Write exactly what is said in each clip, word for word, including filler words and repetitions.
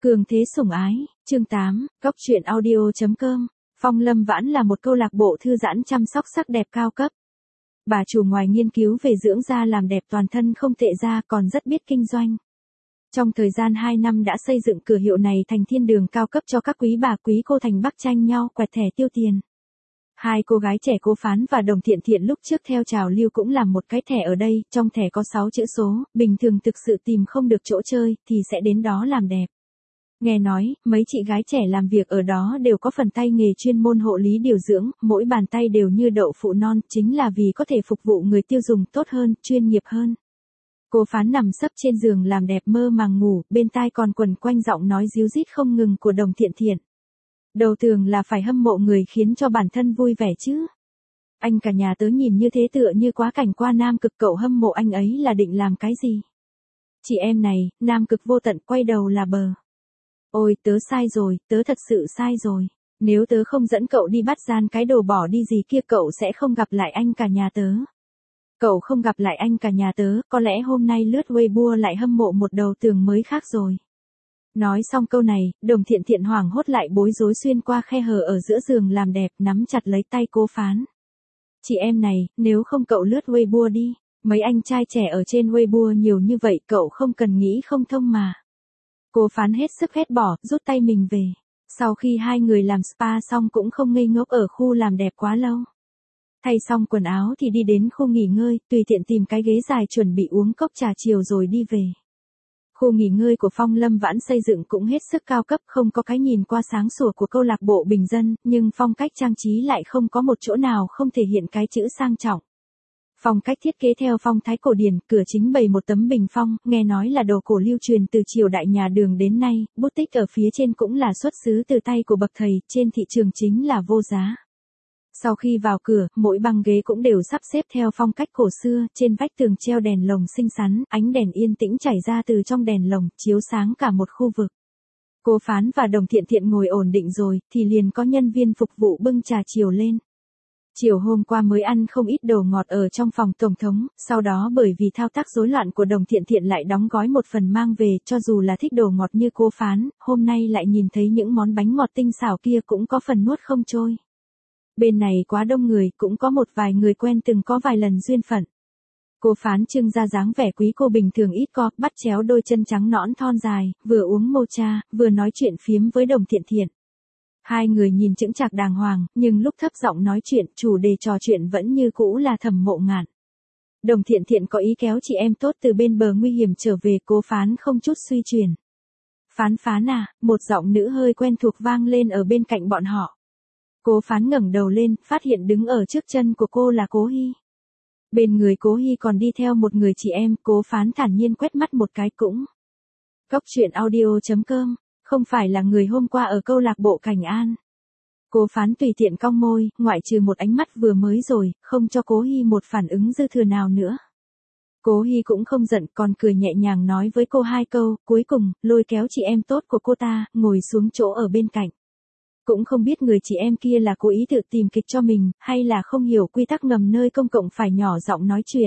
Cường thế sủng ái, chương tám, Cóc truyện audio chấm com. Phong Lâm Vãn là một câu lạc bộ thư giãn chăm sóc sắc đẹp cao cấp. Bà chủ ngoài nghiên cứu về dưỡng da làm đẹp toàn thân không tệ ra còn rất biết kinh doanh. Trong thời gian hai năm đã xây dựng cửa hiệu này thành thiên đường cao cấp cho các quý bà quý cô thành Bắc tranh nhau quẹt thẻ tiêu tiền. Hai cô gái trẻ Cố Phán và Đồng Thiện Thiện lúc trước theo trào lưu cũng làm một cái thẻ ở đây, trong thẻ có sáu chữ số, bình thường thực sự tìm không được chỗ chơi thì sẽ đến đó làm đẹp. Nghe nói, mấy chị gái trẻ làm việc ở đó đều có phần tay nghề chuyên môn hộ lý điều dưỡng, mỗi bàn tay đều như đậu phụ non, chính là vì có thể phục vụ người tiêu dùng tốt hơn, chuyên nghiệp hơn. Cố Phán nằm sấp trên giường làm đẹp mơ màng ngủ, bên tai còn quần quanh giọng nói ríu rít không ngừng của Đồng Thiện Thiện. Đầu tường là phải hâm mộ người khiến cho bản thân vui vẻ chứ. Anh cả nhà tớ nhìn như thế tựa như quá cảnh qua Nam Cực, cậu hâm mộ anh ấy là định làm cái gì? Chị em này, Nam Cực vô tận quay đầu là bờ. Ôi, tớ sai rồi, tớ thật sự sai rồi. Nếu tớ không dẫn cậu đi bắt gian cái đồ bỏ đi gì kia cậu sẽ không gặp lại anh cả nhà tớ. Cậu không gặp lại anh cả nhà tớ, có lẽ hôm nay lướt Weibo lại hâm mộ một đầu tường mới khác rồi. Nói xong câu này, Đồng Thiện Thiện hoảng hốt lại bối rối xuyên qua khe hở ở giữa giường làm đẹp, nắm chặt lấy tay Cố Phán. Chị em này, nếu không cậu lướt Weibo đi, mấy anh trai trẻ ở trên Weibo nhiều như vậy cậu không cần nghĩ không thông mà. Cố Phán hết sức hét bỏ, rút tay mình về. Sau khi hai người làm spa xong cũng không ngây ngốc ở khu làm đẹp quá lâu. Thay xong quần áo thì đi đến khu nghỉ ngơi, tùy tiện tìm cái ghế dài chuẩn bị uống cốc trà chiều rồi đi về. Khu nghỉ ngơi của Phong Lâm Vãn xây dựng cũng hết sức cao cấp, không có cái nhìn qua sáng sủa của câu lạc bộ bình dân, nhưng phong cách trang trí lại không có một chỗ nào không thể hiện cái chữ sang trọng. Phong cách thiết kế theo phong thái cổ điển, cửa chính bày một tấm bình phong, nghe nói là đồ cổ lưu truyền từ triều đại nhà Đường đến nay, bút tích ở phía trên cũng là xuất xứ từ tay của bậc thầy, trên thị trường chính là vô giá. Sau khi vào cửa, mỗi băng ghế cũng đều sắp xếp theo phong cách cổ xưa, trên vách tường treo đèn lồng xinh xắn, ánh đèn yên tĩnh chảy ra từ trong đèn lồng, chiếu sáng cả một khu vực. Cố Phán và Đồng Thiện Thiện ngồi ổn định rồi, thì liền có nhân viên phục vụ bưng trà chiều lên. Chiều hôm qua mới ăn không ít đồ ngọt ở trong phòng tổng thống, sau đó bởi vì thao tác rối loạn của Đồng Thiện Thiện lại đóng gói một phần mang về, cho dù là thích đồ ngọt như Cố Phán, hôm nay lại nhìn thấy những món bánh ngọt tinh xảo kia cũng có phần nuốt không trôi. Bên này quá đông người, cũng có một vài người quen từng có vài lần duyên phận. Cố Phán trưng ra dáng vẻ quý cô bình thường ít có, bắt chéo đôi chân trắng nõn thon dài, vừa uống mocha, vừa nói chuyện phiếm với Đồng Thiện Thiện. Hai người nhìn chững chạc đàng hoàng, nhưng lúc thấp giọng nói chuyện, chủ đề trò chuyện vẫn như cũ là Thẩm Mộ Ngạn. Đồng Thiện Thiện có ý kéo chị em tốt từ bên bờ nguy hiểm trở về, Cố Phán không chút suy chuyển. Phán Phán à, một giọng nữ hơi quen thuộc vang lên ở bên cạnh bọn họ. Cố Phán ngẩng đầu lên, phát hiện đứng ở trước chân của cô là Cố Hi. Bên người Cố Hi còn đi theo một người chị em, Cố Phán thản nhiên quét mắt một cái cũng. Cóc truyện audio chấm com, không phải là người hôm qua ở câu lạc bộ Cảnh An. Cố Phán tùy tiện cong môi, ngoại trừ một ánh mắt vừa mới rồi, không cho Cố Hi một phản ứng dư thừa nào nữa. Cố Hi cũng không giận, còn cười nhẹ nhàng nói với cô hai câu, cuối cùng, lôi kéo chị em tốt của cô ta, ngồi xuống chỗ ở bên cạnh. Cũng không biết người chị em kia là cố ý tự tìm kịch cho mình, hay là không hiểu quy tắc ngầm nơi công cộng phải nhỏ giọng nói chuyện.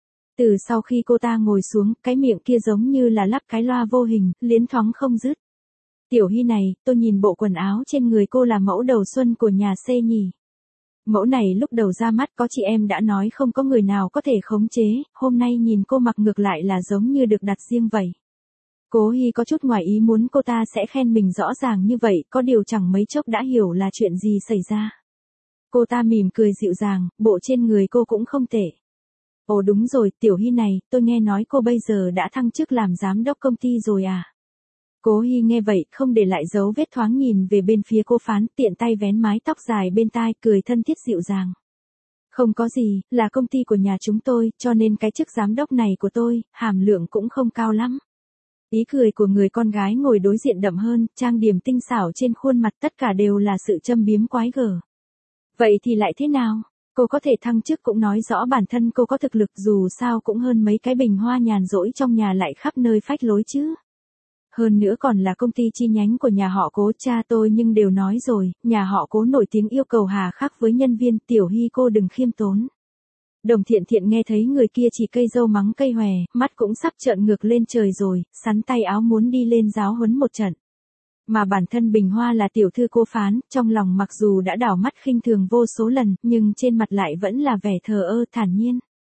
Từ sau khi cô ta ngồi xuống, cái miệng kia giống như là lắp cái loa vô hình, liến thoáng không dứt. Tiểu Hi này, tôi nhìn bộ quần áo trên người cô là mẫu đầu xuân của nhà C nhỉ. Mẫu này lúc đầu ra mắt có chị em đã nói không có người nào có thể khống chế, hôm nay nhìn cô mặc ngược lại là giống như được đặt riêng vậy. Cố Hi có chút ngoài ý muốn cô ta sẽ khen mình rõ ràng như vậy, có điều chẳng mấy chốc đã hiểu là chuyện gì xảy ra. Cô ta mỉm cười dịu dàng, bộ trên người cô cũng không tệ. Ồ đúng rồi, Tiểu Hi này, tôi nghe nói cô bây giờ đã thăng chức làm giám đốc công ty rồi à? Cố Hi nghe vậy, không để lại dấu vết thoáng nhìn về bên phía Cố Phán, tiện tay vén mái tóc dài bên tai, cười thân thiết dịu dàng. Không có gì, là công ty của nhà chúng tôi, cho nên cái chức giám đốc này của tôi, hàm lượng cũng không cao lắm. Ý cười của người con gái ngồi đối diện đậm hơn, trang điểm tinh xảo trên khuôn mặt tất cả đều là sự châm biếm quái gở. Vậy thì lại thế nào? Cô có thể thăng chức cũng nói rõ bản thân cô có thực lực, dù sao cũng hơn mấy cái bình hoa nhàn rỗi trong nhà lại khắp nơi phách lối chứ. Hơn nữa còn là công ty chi nhánh của nhà họ Cố, cha tôi nhưng đều nói rồi, nhà họ Cố nổi tiếng yêu cầu hà khắc với nhân viên, Tiểu Hi cô đừng khiêm tốn. Đồng Thiện Thiện nghe thấy người kia chỉ cây dâu mắng cây hòe, mắt cũng sắp trợn ngược lên trời rồi, sắn tay áo muốn đi lên giáo huấn một trận. Mà bản thân Bình Hoa là tiểu thư cô Phán, trong lòng mặc dù đã đảo mắt khinh thường vô số lần, nhưng trên mặt lại vẫn là vẻ thờ ơ thản nhiên.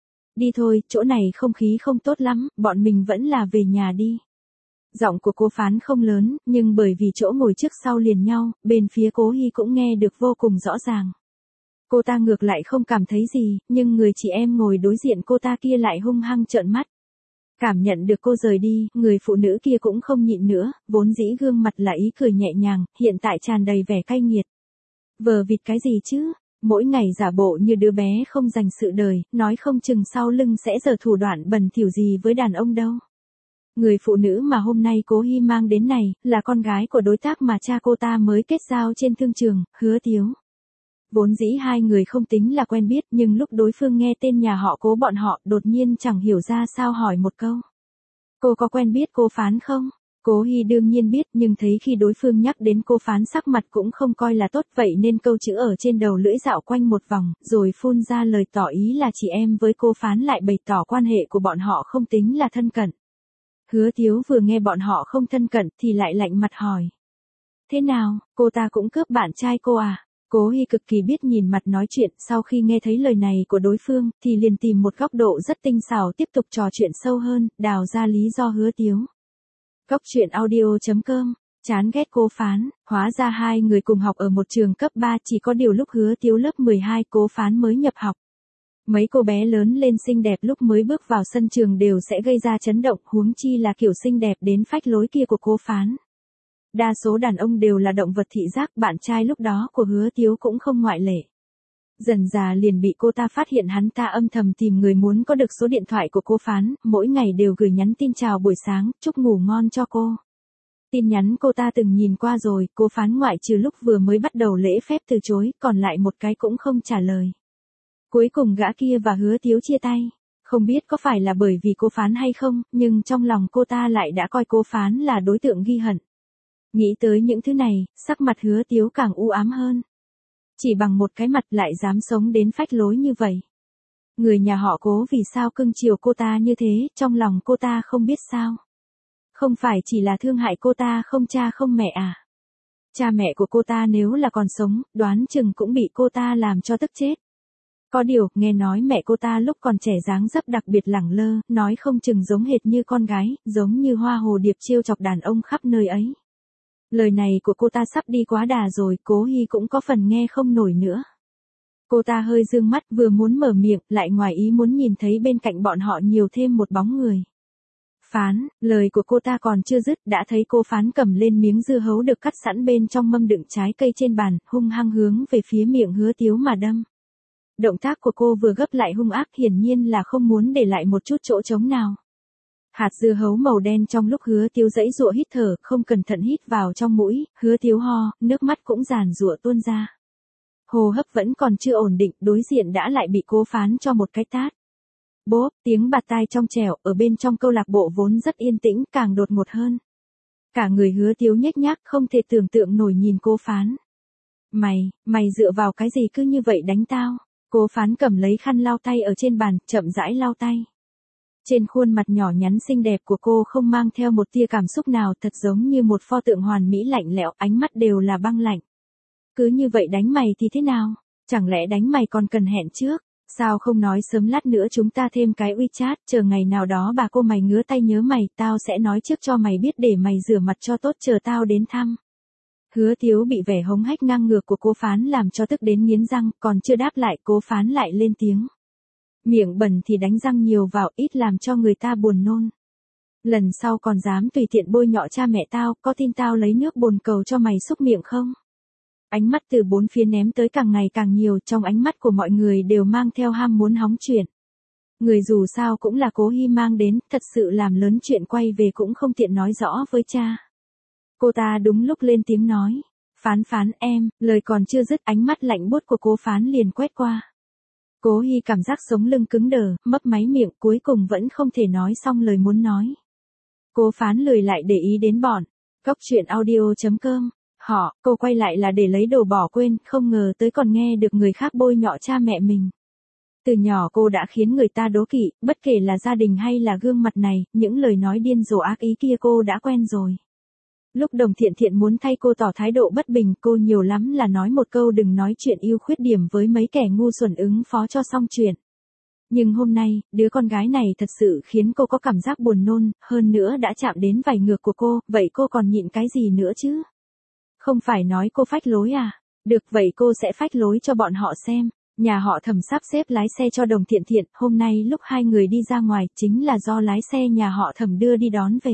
Đi thôi, chỗ này không khí không tốt lắm, bọn mình vẫn là về nhà đi. Giọng của cô Phán không lớn, nhưng bởi vì chỗ ngồi trước sau liền nhau, bên phía Cố Hi cũng nghe được vô cùng rõ ràng. Cô ta ngược lại không cảm thấy gì, nhưng người chị em ngồi đối diện cô ta kia lại hung hăng trợn mắt. Cảm nhận được cô rời đi, người phụ nữ kia cũng không nhịn nữa, vốn dĩ gương mặt là ý cười nhẹ nhàng, hiện tại tràn đầy vẻ cay nghiệt. Vờ vịt cái gì chứ, mỗi ngày giả bộ như đứa bé không dành sự đời, nói không chừng sau lưng sẽ giở thủ đoạn bẩn thỉu gì với đàn ông đâu. Người phụ nữ mà hôm nay Cố Hi mang đến này, là con gái của đối tác mà cha cô ta mới kết giao trên thương trường, Hứa Tiếu. Vốn dĩ hai người không tính là quen biết, nhưng lúc đối phương nghe tên nhà họ Cố bọn họ, đột nhiên chẳng hiểu ra sao hỏi một câu. Cô có quen biết cô Phán không? Cố Hi đương nhiên biết, nhưng thấy khi đối phương nhắc đến cô Phán sắc mặt cũng không coi là tốt, vậy nên câu chữ ở trên đầu lưỡi dạo quanh một vòng, rồi phun ra lời tỏ ý là chị em với cô Phán lại bày tỏ quan hệ của bọn họ không tính là thân cận. Hứa Tiếu vừa nghe bọn họ không thân cận thì lại lạnh mặt hỏi. Thế nào, cô ta cũng cướp bạn trai cô à? Cố Hi cực kỳ biết nhìn mặt nói chuyện, sau khi nghe thấy lời này của đối phương, thì liền tìm một góc độ rất tinh xảo tiếp tục trò chuyện sâu hơn, đào ra lý do Hứa Tiếu. Cốc truyện audio chấm com, chán ghét cô Phán, hóa ra hai người cùng học ở một trường cấp ba, chỉ có điều lúc Hứa Tiếu lớp mười hai, Cố Phán mới nhập học. Mấy cô bé lớn lên xinh đẹp lúc mới bước vào sân trường đều sẽ gây ra chấn động, huống chi là kiểu xinh đẹp đến phách lối kia của cô Phán. Đa số đàn ông đều là động vật thị giác, bạn trai lúc đó của Hứa Tiếu cũng không ngoại lệ. Dần dà liền bị cô ta phát hiện hắn ta âm thầm tìm người muốn có được số điện thoại của cô Phán, mỗi ngày đều gửi nhắn tin chào buổi sáng, chúc ngủ ngon cho cô. Tin nhắn cô ta từng nhìn qua rồi, cô Phán ngoại trừ lúc vừa mới bắt đầu lễ phép từ chối, còn lại một cái cũng không trả lời. Cuối cùng gã kia và Hứa Tiếu chia tay. Không biết có phải là bởi vì cô Phán hay không, nhưng trong lòng cô ta lại đã coi cô Phán là đối tượng ghi hận. Nghĩ tới những thứ này, sắc mặt Hứa Tiếu càng u ám hơn. Chỉ bằng một cái mặt lại dám sống đến phách lối như vậy. Người nhà họ Cố vì sao cưng chiều cô ta như thế, trong lòng cô ta không biết sao. Không phải chỉ là thương hại cô ta không cha không mẹ à. Cha mẹ của cô ta nếu là còn sống, đoán chừng cũng bị cô ta làm cho tức chết. Có điều, nghe nói mẹ cô ta lúc còn trẻ dáng dấp đặc biệt lẳng lơ, nói không chừng giống hệt như con gái, giống như hoa hồ điệp trêu chọc đàn ông khắp nơi ấy. Lời này của cô ta sắp đi quá đà rồi, Cố Hi cũng có phần nghe không nổi nữa. Cô ta hơi dương mắt vừa muốn mở miệng, lại ngoài ý muốn nhìn thấy bên cạnh bọn họ nhiều thêm một bóng người. Phán, lời của cô ta còn chưa dứt, đã thấy cô Phán cầm lên miếng dưa hấu được cắt sẵn bên trong mâm đựng trái cây trên bàn, hung hăng hướng về phía miệng Hứa Tiếu mà đâm. Động tác của cô vừa gấp lại hung ác, hiển nhiên là không muốn để lại một chút chỗ trống nào. Hạt dưa hấu màu đen trong lúc Hứa Tiếu giãy giụa hít thở, không cẩn thận hít vào trong mũi, Hứa Tiếu ho, nước mắt cũng giàn giụa tuôn ra. Hô hấp vẫn còn chưa ổn định, đối diện đã lại bị Cố Phán cho một cái tát. Bốp, tiếng bạt tai trong trẻo, ở bên trong câu lạc bộ vốn rất yên tĩnh, càng đột ngột hơn. Cả người Hứa Tiếu nhếch nhác, không thể tưởng tượng nổi nhìn Cố Phán. Mày, mày dựa vào cái gì cứ như vậy đánh tao? Cố Phán cầm lấy khăn lau tay ở trên bàn, chậm rãi lau tay. Trên khuôn mặt nhỏ nhắn xinh đẹp của cô không mang theo một tia cảm xúc nào, thật giống như một pho tượng hoàn mỹ lạnh lẽo, ánh mắt đều là băng lạnh. Cứ như vậy đánh mày thì thế nào? Chẳng lẽ đánh mày còn cần hẹn trước? Sao không nói sớm, lát nữa chúng ta thêm cái WeChat, chờ ngày nào đó bà cô mày ngứa tay nhớ mày, tao sẽ nói trước cho mày biết để mày rửa mặt cho tốt, chờ tao đến thăm. Hứa Tiếu bị vẻ hống hách ngang ngược của Cố Phán làm cho tức đến nghiến răng, còn chưa đáp lại, Cố Phán lại lên tiếng. Miệng bẩn thì đánh răng nhiều vào, ít làm cho người ta buồn nôn. Lần sau còn dám tùy tiện bôi nhọ cha mẹ tao, có tin tao lấy nước bồn cầu cho mày xúc miệng không? Ánh mắt từ bốn phía ném tới càng ngày càng nhiều, trong ánh mắt của mọi người đều mang theo ham muốn hóng chuyện. Người dù sao cũng là Cố Hi mang đến, thật sự làm lớn chuyện quay về cũng không tiện nói rõ với cha. Cô ta đúng lúc lên tiếng nói. Phán Phán em, lời còn chưa dứt, ánh mắt lạnh buốt của Cố Phán liền quét qua. Cố Hi cảm giác sống lưng cứng đờ, mấp máy miệng, cuối cùng vẫn không thể nói xong lời muốn nói. Cố Phán lười lại để ý đến bọn. Cốc truyện audio chấm com. Họ, cô quay lại là để lấy đồ bỏ quên, không ngờ tới còn nghe được người khác bôi nhọ cha mẹ mình. Từ nhỏ cô đã khiến người ta đố kỵ, bất kể là gia đình hay là gương mặt này, những lời nói điên rồ ác ý kia cô đã quen rồi. Lúc Đồng Thiện Thiện muốn thay cô tỏ thái độ bất bình, cô nhiều lắm là nói một câu đừng nói chuyện yêu khuyết điểm với mấy kẻ ngu xuẩn ứng phó cho xong chuyện. Nhưng hôm nay, đứa con gái này thật sự khiến cô có cảm giác buồn nôn, hơn nữa đã chạm đến vảy ngược của cô, vậy cô còn nhịn cái gì nữa chứ? Không phải nói cô phách lối à? Được, vậy cô sẽ phách lối cho bọn họ xem. Nhà họ Thẩm sắp xếp lái xe cho Đồng Thiện Thiện, hôm nay lúc hai người đi ra ngoài chính là do lái xe nhà họ Thẩm đưa đi đón về.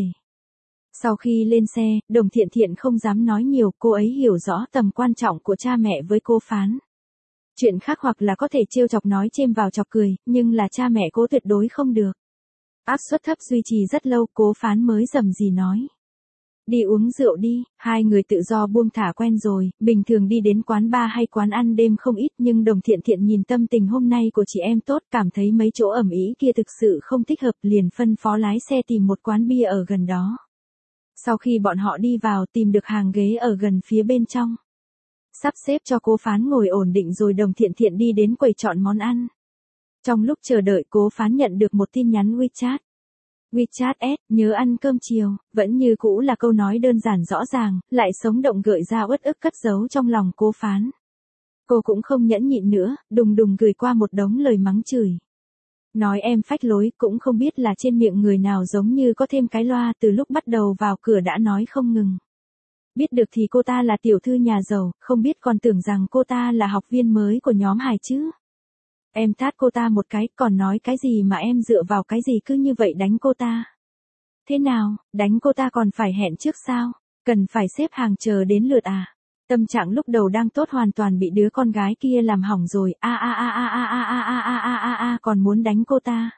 Sau khi lên xe, Đồng Thiện Thiện không dám nói nhiều, cô ấy hiểu rõ tầm quan trọng của cha mẹ với cô Phán. Chuyện khác hoặc là có thể trêu chọc nói chêm vào chọc cười, nhưng là cha mẹ cô tuyệt đối không được. Áp suất thấp duy trì rất lâu, Cố Phán mới rầm rì nói. Đi uống rượu đi, hai người tự do buông thả quen rồi, bình thường đi đến quán bar hay quán ăn đêm không ít, nhưng Đồng Thiện Thiện nhìn tâm tình hôm nay của chị em tốt, cảm thấy mấy chỗ ẩm ý kia thực sự không thích hợp, liền phân phó lái xe tìm một quán bia ở gần đó. Sau khi bọn họ đi vào, tìm được hàng ghế ở gần phía bên trong. Sắp xếp cho Cố Phán ngồi ổn định rồi Đồng Thiện Thiện đi đến quầy chọn món ăn. Trong lúc chờ đợi, Cố Phán nhận được một tin nhắn WeChat. WeChat S, nhớ ăn cơm chiều, vẫn như cũ là câu nói đơn giản rõ ràng, lại sống động gợi ra uất ức cất giấu trong lòng Cố Phán. Cô cũng không nhẫn nhịn nữa, đùng đùng gửi qua một đống lời mắng chửi. Nói em phách lối, cũng không biết là trên miệng người nào giống như có thêm cái loa, từ lúc bắt đầu vào cửa đã nói không ngừng. Biết được thì cô ta là tiểu thư nhà giàu, không biết còn tưởng rằng cô ta là học viên mới của nhóm Hải chứ. Em tát cô ta một cái, còn nói cái gì mà em dựa vào cái gì cứ như vậy đánh cô ta. Thế nào, đánh cô ta còn phải hẹn trước sao? Cần phải xếp hàng chờ đến lượt à? Tâm trạng lúc đầu đang tốt hoàn toàn bị đứa con gái kia làm hỏng rồi, a a a a a a a a a a a a còn muốn đánh cô ta.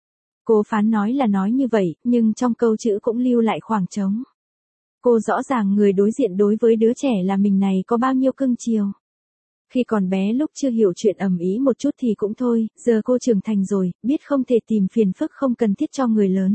Cố Phán nói là nói như vậy, nhưng trong câu chữ cũng lưu lại khoảng trống. Cô rõ ràng người đối diện đối với đứa trẻ là mình này có bao nhiêu cưng chiều. Khi còn bé lúc chưa hiểu chuyện ầm ĩ một chút thì cũng thôi, giờ cô trưởng thành rồi, biết không thể tìm phiền phức không cần thiết cho người lớn.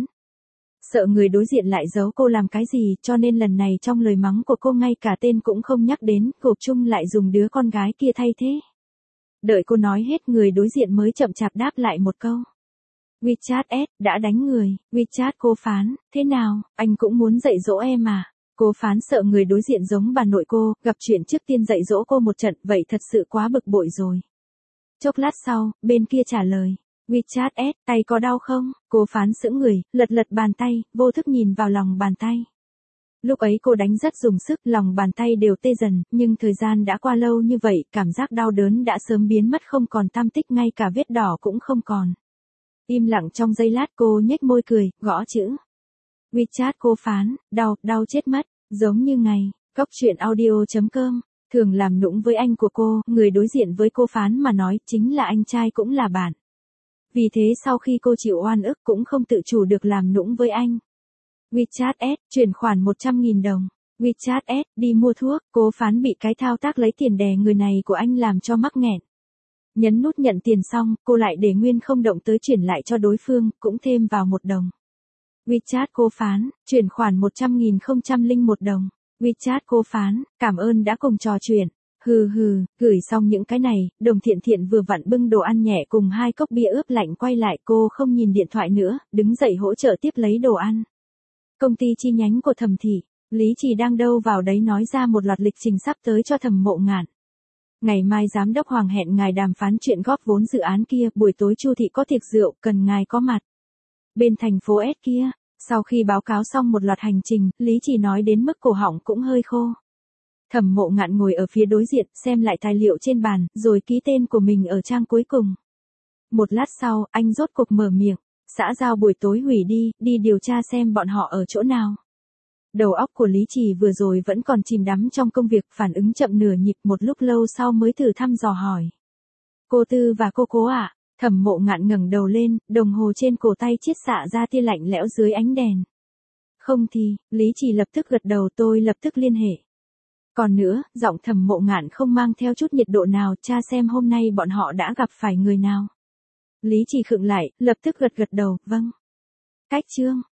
Sợ người đối diện lại giấu cô làm cái gì, cho nên lần này trong lời mắng của cô ngay cả tên cũng không nhắc đến, gộp chung lại dùng đứa con gái kia thay thế. Đợi cô nói hết người đối diện mới chậm chạp đáp lại một câu. WeChat S, đã đánh người, WeChat Cố Phán, thế nào, anh cũng muốn dạy dỗ em à? Cố Phán sợ người đối diện giống bà nội cô, gặp chuyện trước tiên dạy dỗ cô một trận, vậy thật sự quá bực bội rồi. Chốc lát sau, bên kia trả lời. WeChat S, tay có đau không? Cố Phán sững người, lật lật bàn tay, vô thức nhìn vào lòng bàn tay. Lúc ấy cô đánh rất dùng sức, lòng bàn tay đều tê dần, nhưng thời gian đã qua lâu như vậy, cảm giác đau đớn đã sớm biến mất không còn tăm tích, ngay cả vết đỏ cũng không còn. Im lặng trong giây lát cô nhếch môi cười, gõ chữ. WeChat Cố Phán, đau, đau chết mất, giống như ngày, góc chuyện audio chấm com, thường làm nũng với anh của cô, người đối diện với cô Phán mà nói chính là anh trai cũng là bạn. Vì thế sau khi cô chịu oan ức cũng không tự chủ được làm nũng với anh. WeChat S, chuyển khoản một trăm nghìn đồng. WeChat S, đi mua thuốc, Cố Phán bị cái thao tác lấy tiền đè người này của anh làm cho mắc nghẹn. Nhấn nút nhận tiền xong, cô lại để nguyên không động tới chuyển lại cho đối phương, cũng thêm vào một đồng. WeChat Cố Phán, chuyển khoản một trăm nghìn không trăm lẻ một đồng. WeChat Cố Phán, cảm ơn đã cùng trò chuyện. Hừ hừ, gửi xong những cái này, Đồng Thiện Thiện vừa vặn bưng đồ ăn nhẹ cùng hai cốc bia ướp lạnh quay lại, cô không nhìn điện thoại nữa, đứng dậy hỗ trợ tiếp lấy đồ ăn. Công ty chi nhánh của Thẩm thị, Lý Trì đang đâu vào đấy nói ra một loạt lịch trình sắp tới cho Thẩm Mộ Ngạn. Ngày mai giám đốc Hoàng hẹn ngài đàm phán chuyện góp vốn dự án kia, buổi tối Chu thị có tiệc rượu, cần ngài có mặt. Bên thành phố S kia, sau khi báo cáo xong một loạt hành trình, Lý Trì nói đến mức cổ họng cũng hơi khô. Thẩm Mộ Ngạn ngồi ở phía đối diện, xem lại tài liệu trên bàn, rồi ký tên của mình ở trang cuối cùng. Một lát sau, anh rốt cuộc mở miệng, xã giao buổi tối hủy đi, đi điều tra xem bọn họ ở chỗ nào. Đầu óc của Lý Trì vừa rồi vẫn còn chìm đắm trong công việc, phản ứng chậm nửa nhịp, một lúc lâu sau mới thử thăm dò hỏi. Cô Tư và cô Cố ạ? À? Thẩm Mộ Ngạn ngẩng đầu lên, đồng hồ trên cổ tay chiết xạ ra tia lạnh lẽo dưới ánh đèn. Không thì, Lý Trì lập tức gật đầu, tôi lập tức liên hệ. Còn nữa, giọng Thẩm Mộ Ngạn không mang theo chút nhiệt độ nào, tra xem hôm nay bọn họ đã gặp phải người nào. Lý Trì khựng lại, lập tức gật gật đầu, vâng. Cách chương.